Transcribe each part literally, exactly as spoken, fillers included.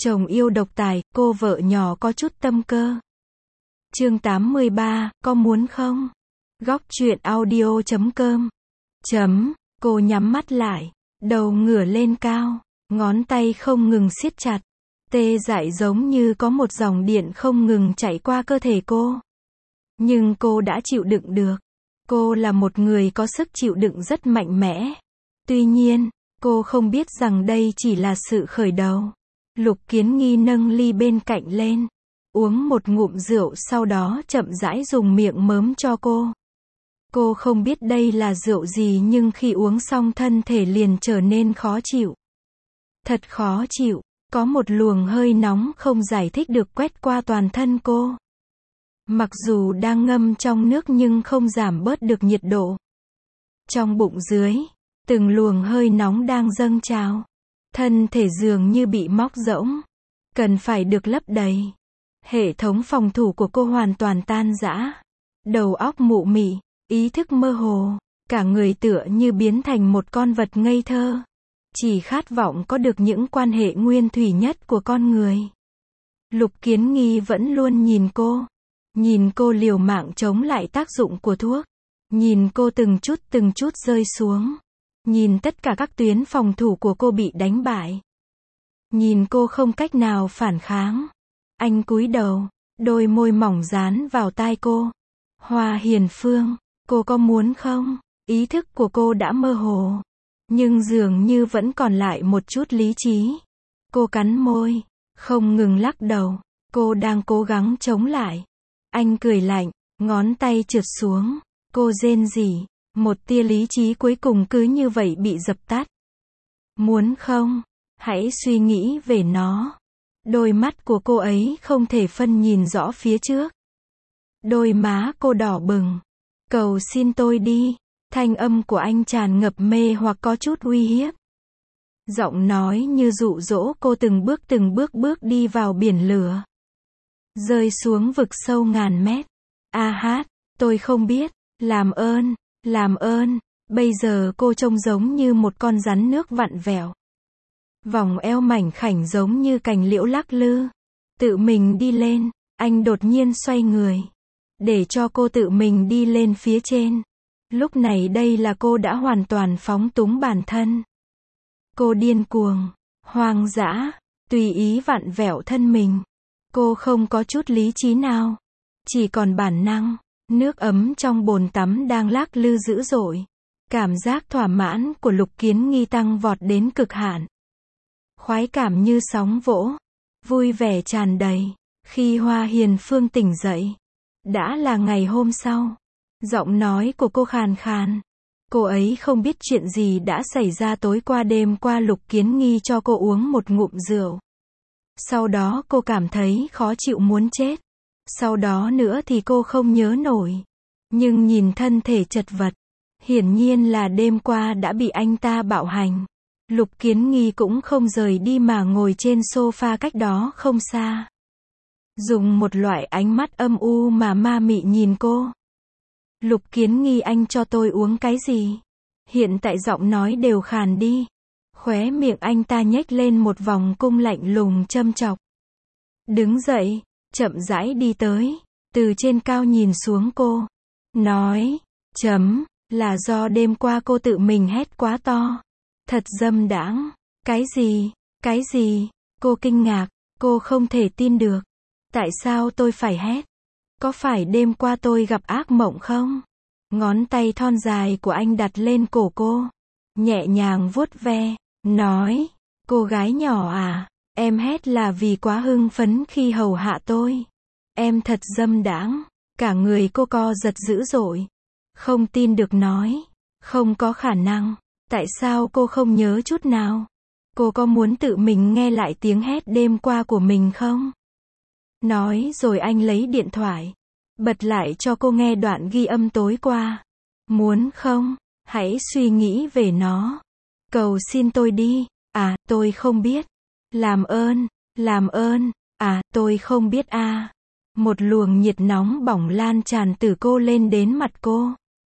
Chồng yêu độc tài, cô vợ nhỏ có chút tâm cơ. Chương tám mươi ba, có muốn không? Góc truyện audio chấm com. Chấm, cô nhắm mắt lại, đầu ngửa lên cao, ngón tay không ngừng siết chặt. Tê dại giống như có một dòng điện không ngừng chạy qua cơ thể cô. Nhưng cô đã chịu đựng được. Cô là một người có sức chịu đựng rất mạnh mẽ. Tuy nhiên, cô không biết rằng đây chỉ là sự khởi đầu. Lục Kiến Nghi nâng ly bên cạnh lên, uống một ngụm rượu sau đó chậm rãi dùng miệng mớm cho cô. Cô không biết đây là rượu gì nhưng khi uống xong thân thể liền trở nên khó chịu. Thật khó chịu, có một luồng hơi nóng không giải thích được quét qua toàn thân cô. Mặc dù đang ngâm trong nước nhưng không giảm bớt được nhiệt độ. Trong bụng dưới, từng luồng hơi nóng đang dâng trào. Thân thể dường như bị móc rỗng, cần phải được lấp đầy. Hệ thống phòng thủ của cô hoàn toàn tan rã. Đầu óc mụ mị, ý thức mơ hồ, cả người tựa như biến thành một con vật ngây thơ. Chỉ khát vọng có được những quan hệ nguyên thủy nhất của con người. Lục Kiến Nghi vẫn luôn nhìn cô. Nhìn cô liều mạng chống lại tác dụng của thuốc. Nhìn cô từng chút từng chút rơi xuống. Nhìn tất cả các tuyến phòng thủ của cô bị đánh bại. Nhìn cô không cách nào phản kháng. Anh cúi đầu, đôi môi mỏng dán vào tai cô. Hoa Hiền Phương, cô có muốn không? Ý thức của cô đã mơ hồ. Nhưng dường như vẫn còn lại một chút lý trí. Cô cắn môi, không ngừng lắc đầu. Cô đang cố gắng chống lại. Anh cười lạnh, ngón tay trượt xuống. Cô rên rỉ. Một tia lý trí cuối cùng cứ như vậy bị dập tắt. Muốn không? Hãy suy nghĩ về nó. Đôi mắt của cô ấy không thể phân nhìn rõ phía trước. Đôi má cô đỏ bừng. Cầu xin tôi đi. Thanh âm của anh tràn ngập mê hoặc có chút uy hiếp. Giọng nói như dụ dỗ cô từng bước từng bước bước đi vào biển lửa. Rơi xuống vực sâu ngàn mét. A hát, tôi không biết. Làm ơn. Làm ơn, bây giờ cô trông giống như một con rắn nước vặn vẹo. Vòng eo mảnh khảnh giống như cành liễu lắc lư. Tự mình đi lên, anh đột nhiên xoay người. Để cho cô tự mình đi lên phía trên. Lúc này đây là cô đã hoàn toàn phóng túng bản thân. Cô điên cuồng, hoang dã, tùy ý vặn vẹo thân mình. Cô không có chút lý trí nào. Chỉ còn bản năng. Nước ấm trong bồn tắm đang lắc lư dữ dội. Cảm giác thỏa mãn của Lục Kiến Nghi tăng vọt đến cực hạn. Khoái cảm như sóng vỗ. Vui vẻ tràn đầy. Khi Hoa Hiền Phương tỉnh dậy. Đã là ngày hôm sau. Giọng nói của cô khàn khàn. Cô ấy không biết chuyện gì đã xảy ra tối qua đêm qua Lục Kiến Nghi cho cô uống một ngụm rượu. Sau đó cô cảm thấy khó chịu muốn chết. Sau đó nữa thì cô không nhớ nổi. Nhưng nhìn thân thể chật vật. Hiển nhiên là đêm qua đã bị anh ta bạo hành. Lục Kiến Nghi cũng không rời đi mà ngồi trên sofa cách đó không xa. Dùng một loại ánh mắt âm u mà ma mị nhìn cô. Lục Kiến Nghi, anh cho tôi uống cái gì? Hiện tại giọng nói đều khàn đi. Khóe miệng anh ta nhếch lên một vòng cung lạnh lùng châm chọc. Đứng dậy. Chậm rãi đi tới, từ trên cao nhìn xuống cô. Nói, chấm, là do đêm qua cô tự mình hét quá to. Thật dâm đãng. Cái gì, cái gì, cô kinh ngạc, cô không thể tin được. Tại sao tôi phải hét? Có phải đêm qua tôi gặp ác mộng không? Ngón tay thon dài của anh đặt lên cổ cô. Nhẹ nhàng vuốt ve, nói, cô gái nhỏ à. Em hét là vì quá hưng phấn khi hầu hạ tôi. Em thật dâm đãng. Cả người cô co giật dữ dội. Không tin được nói. Không có khả năng. Tại sao cô không nhớ chút nào? Cô có muốn tự mình nghe lại tiếng hét đêm qua của mình không? Nói rồi anh lấy điện thoại. Bật lại cho cô nghe đoạn ghi âm tối qua. Muốn không? Hãy suy nghĩ về nó. Cầu xin tôi đi. À, tôi không biết. Làm ơn, làm ơn, à, tôi không biết a. À. Một luồng nhiệt nóng bỏng lan tràn từ cô lên đến mặt cô.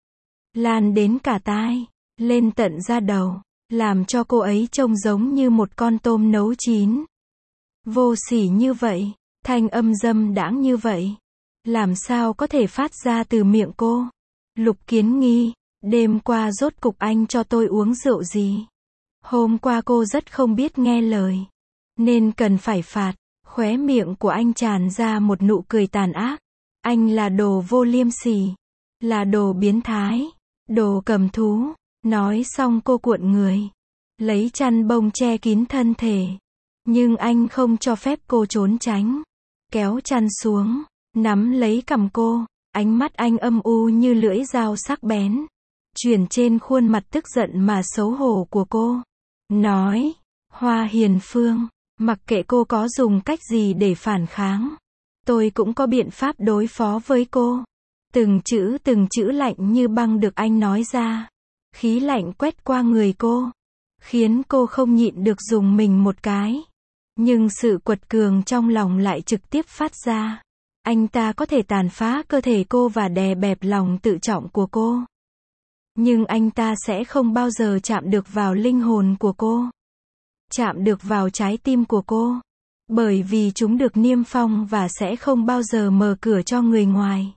Lan đến cả tai, lên tận da đầu, làm cho cô ấy trông giống như một con tôm nấu chín. Vô sỉ như vậy, thanh âm dâm đãng như vậy, làm sao có thể phát ra từ miệng cô? Lục Kiến Nghi, đêm qua rốt cục anh cho tôi uống rượu gì? Hôm qua cô rất không biết nghe lời, nên cần phải phạt. Khóe miệng của anh tràn ra một nụ cười tàn ác. Anh là đồ vô liêm sỉ, là đồ biến thái, đồ cầm thú. Nói xong cô cuộn người, lấy chăn bông che kín thân thể. Nhưng anh không cho phép cô trốn tránh. Kéo chăn xuống, nắm lấy cằm cô, ánh mắt anh âm u như lưỡi dao sắc bén, chuyển trên khuôn mặt tức giận mà xấu hổ của cô. Nói, Hoa Hiền Phương, mặc kệ cô có dùng cách gì để phản kháng, tôi cũng có biện pháp đối phó với cô. Từng chữ từng chữ lạnh như băng được anh nói ra. Khí lạnh quét qua người cô, khiến cô không nhịn được dùng mình một cái. Nhưng sự quật cường trong lòng lại trực tiếp phát ra. Anh ta có thể tàn phá cơ thể cô và đè bẹp lòng tự trọng của cô. Nhưng anh ta sẽ không bao giờ chạm được vào linh hồn của cô. Chạm được vào trái tim của cô. Bởi vì chúng được niêm phong và sẽ không bao giờ mở cửa cho người ngoài.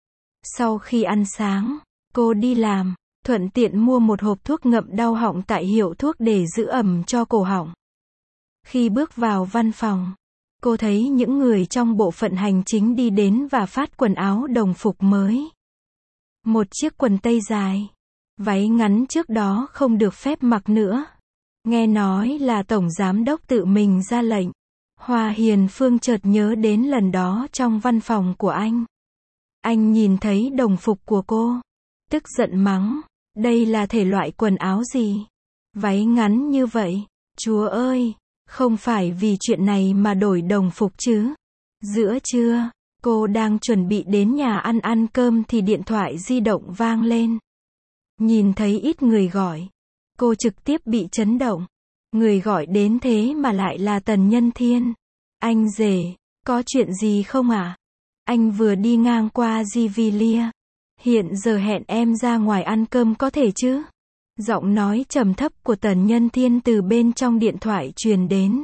Sau khi ăn sáng, cô đi làm, thuận tiện mua một hộp thuốc ngậm đau họng tại hiệu thuốc để giữ ẩm cho cổ họng. Khi bước vào văn phòng, cô thấy những người trong bộ phận hành chính đi đến và phát quần áo đồng phục mới. Một chiếc quần tây dài, váy ngắn trước đó không được phép mặc nữa. Nghe nói là tổng giám đốc tự mình ra lệnh. Hoa Hiền Phương chợt nhớ đến lần đó trong văn phòng của anh. Anh nhìn thấy đồng phục của cô, tức giận mắng, đây là thể loại quần áo gì? Váy ngắn như vậy, chúa ơi, không phải vì chuyện này mà đổi đồng phục chứ? Giữa trưa, cô đang chuẩn bị đến nhà ăn ăn cơm thì điện thoại di động vang lên. Nhìn thấy ít người gọi, cô trực tiếp bị chấn động. Người gọi đến thế mà lại là Tần Nhân Thiên. Anh rể, có chuyện gì không ạ? À? Anh vừa đi ngang qua Givilia. Hiện giờ hẹn em ra ngoài ăn cơm có thể chứ? Giọng nói trầm thấp của Tần Nhân Thiên từ bên trong điện thoại truyền đến.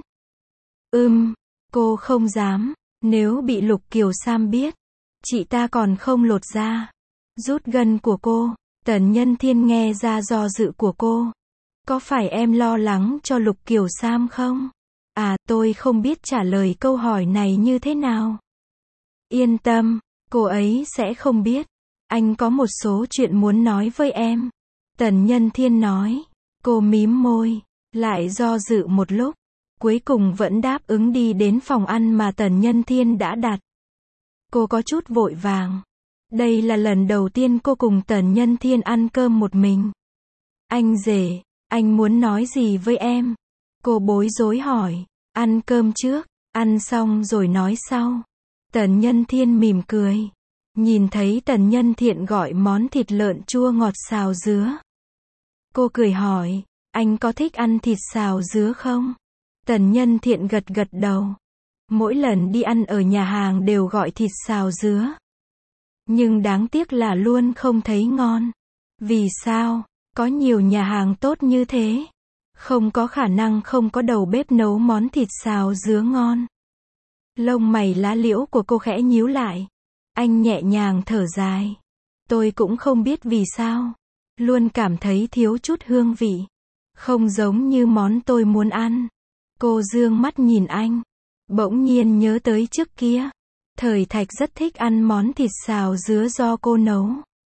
Ừm, cô không dám. Nếu bị Lục Kiều Sam biết, chị ta còn không lột da. Rút gân của cô. Tần Nhân Thiên nghe ra do dự của cô. Có phải em lo lắng cho Lục Kiều Sam không? À, tôi không biết trả lời câu hỏi này như thế nào. Yên tâm, cô ấy sẽ không biết. Anh có một số chuyện muốn nói với em. Tần Nhân Thiên nói. Cô mím môi, lại do dự một lúc. Cuối cùng vẫn đáp ứng đi đến phòng ăn mà Tần Nhân Thiên đã đặt. Cô có chút vội vàng. Đây là lần đầu tiên cô cùng Tần Nhân Thiên ăn cơm một mình. Anh rể, anh muốn nói gì với em? Cô bối rối hỏi. Ăn cơm trước, ăn xong rồi nói sau. Tần Nhân Thiên mỉm cười. Nhìn thấy Tần Nhân Thiện gọi món thịt lợn chua ngọt xào dứa. Cô cười hỏi, anh có thích ăn thịt xào dứa không? Tần Nhân Thiện gật gật đầu. Mỗi lần đi ăn ở nhà hàng đều gọi thịt xào dứa. Nhưng đáng tiếc là luôn không thấy ngon. Vì sao? Có nhiều nhà hàng tốt như thế. Không có khả năng không có đầu bếp nấu món thịt xào dứa ngon. Lông mày lá liễu của cô khẽ nhíu lại. Anh nhẹ nhàng thở dài. Tôi cũng không biết vì sao. Luôn cảm thấy thiếu chút hương vị. Không giống như món tôi muốn ăn. Cô dương mắt nhìn anh. Bỗng nhiên nhớ tới trước kia. Thời Thạch rất thích ăn món thịt xào dứa do cô nấu.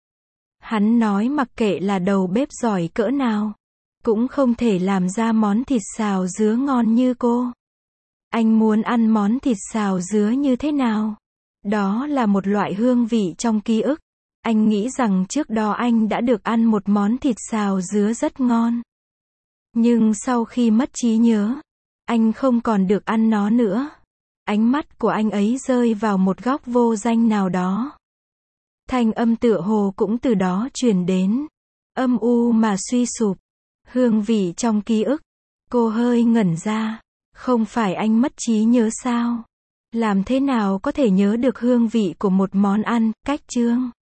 Hắn nói mặc kệ là đầu bếp giỏi cỡ nào, cũng không thể làm ra món thịt xào dứa ngon như cô. Anh muốn ăn món thịt xào dứa như thế nào? Đó là một loại hương vị trong ký ức. Anh nghĩ rằng trước đó anh đã được ăn một món thịt xào dứa rất ngon. Nhưng sau khi mất trí nhớ, anh không còn được ăn nó nữa. Ánh mắt của anh ấy rơi vào một góc vô danh nào đó. Thanh âm tựa hồ cũng từ đó truyền đến. Âm u mà suy sụp. Hương vị trong ký ức. Cô hơi ngẩn ra. Không phải anh mất trí nhớ sao? Làm thế nào có thể nhớ được hương vị của một món ăn, cách chương?